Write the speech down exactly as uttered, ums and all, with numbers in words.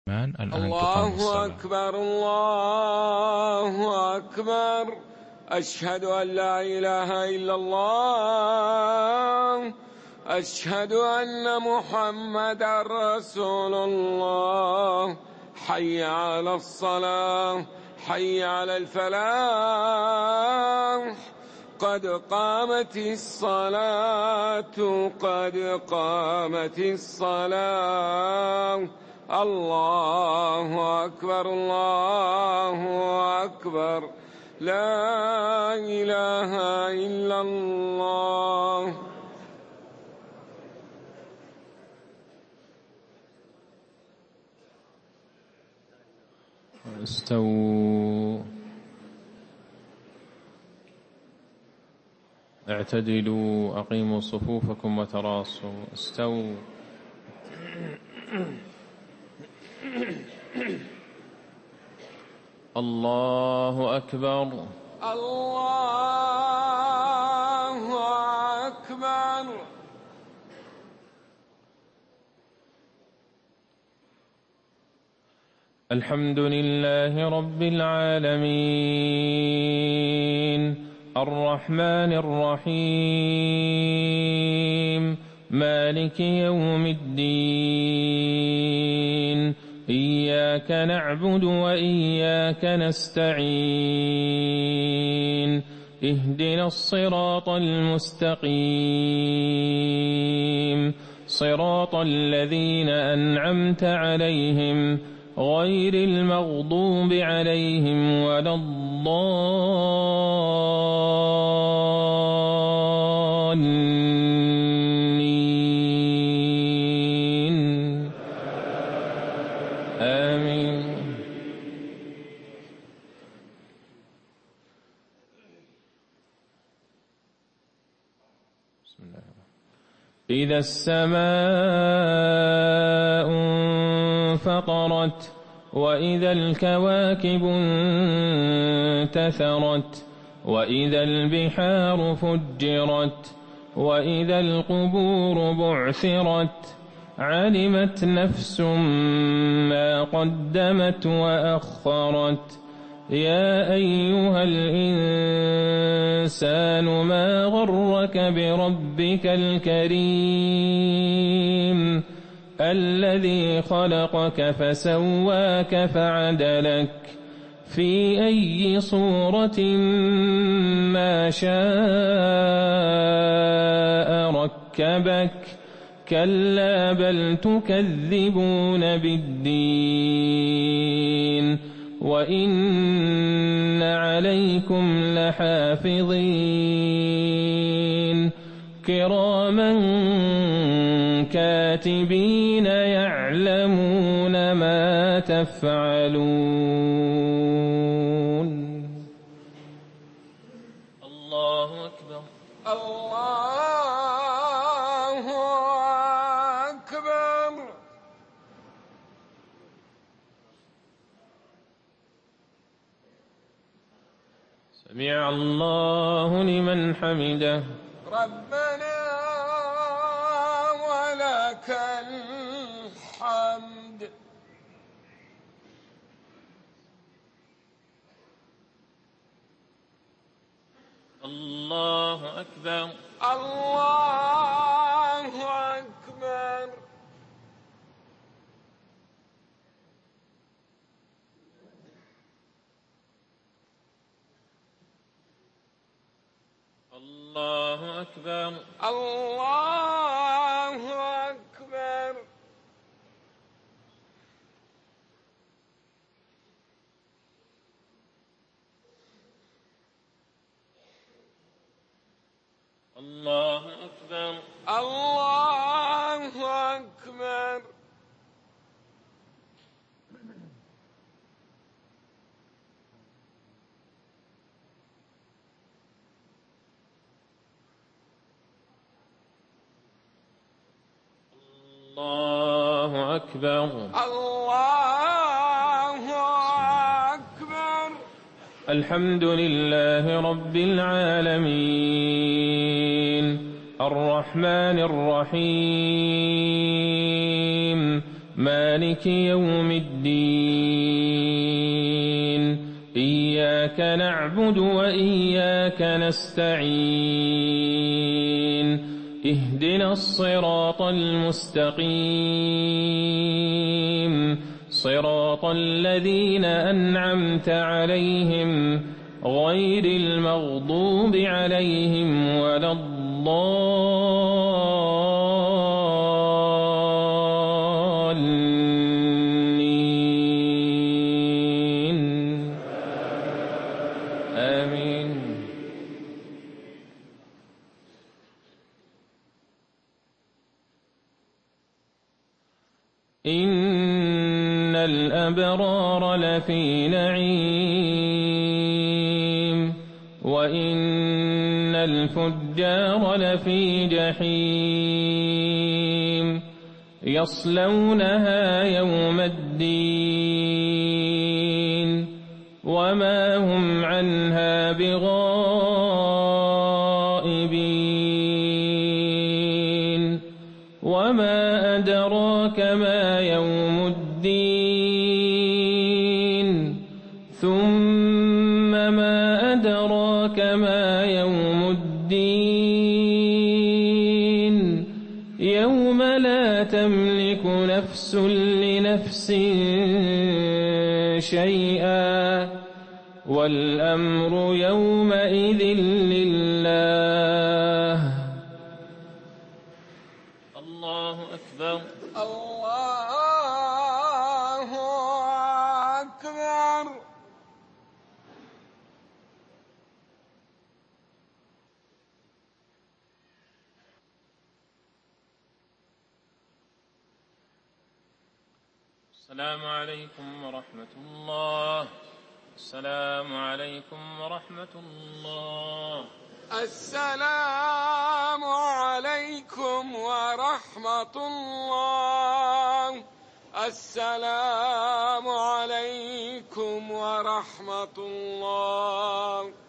الآن تقام الله الصلاة. أكبر الله أكبر، أشهد أن لا إله إلا الله، أشهد أن محمدا رسول الله. حي على الصلاة، حي على الفلاح، قد قامت الصلاة، قد قامت الصلاة. الله أكبر الله أكبر، لا إله إلا الله. استووا، اعتدلوا، أقيموا صفوفكم وتراصوا. استووا. الله أكبر الله أكبر. الحمد لله رب العالمين، الرحمن الرحيم، مالك يوم الدين، إياك نعبد وإياك نستعين، اهدنا الصراط المستقيم، صراط الذين أنعمت عليهم غير المغضوب عليهم ولا الضالين. آمين. بسم الله. إذا السماء انفطرت، وإذا الكواكب انتثرت، وإذا البحار فجرت، وإذا القبور بعثرت، علمت نفس ما قدمت وأخرت. يا أيها الإنسان ما غرك بربك الكريم، الذي خلقك فسواك فعدلك في أي صورة ما شاء ركبك. كلا بل تكذبون بالدين، وإن عليكم لحافظين كراما كاتبين يعلمون ما تفعلون. الله أكبر الله أكبر. سمع الله لمن حمده. ربنا ولك الحمد. الله أكبر الله أكبر. الله أكبر الله أكبر. الله أكبر الله أكبر. الله أكبر الله أكبر. الحمد لله رب العالمين، الرحمن الرحيم، مالك يوم الدين إياك نعبد وإياك نستعين اهدنا الصراط المستقيم صراط الذين أنعمت عليهم غير المغضوب عليهم ولا الضالين آمين. إن الأبرار لفي نعيم وإن الفجار لفي جحيم يصلونها يوم الدين وما هم عنها بغائبين وما أدراك ما يوم الدين ثم ما أدراك ما يوم الدين يوم لا تملك نفس لنفس شيئا والأمر يومئذ لله. الله أكبر. الله أكبر. السلام عليكم ورحمة الله. السلام عليكم ورحمة الله. السلام عليكم ورحمة الله. السلام عليكم ورحمة الله.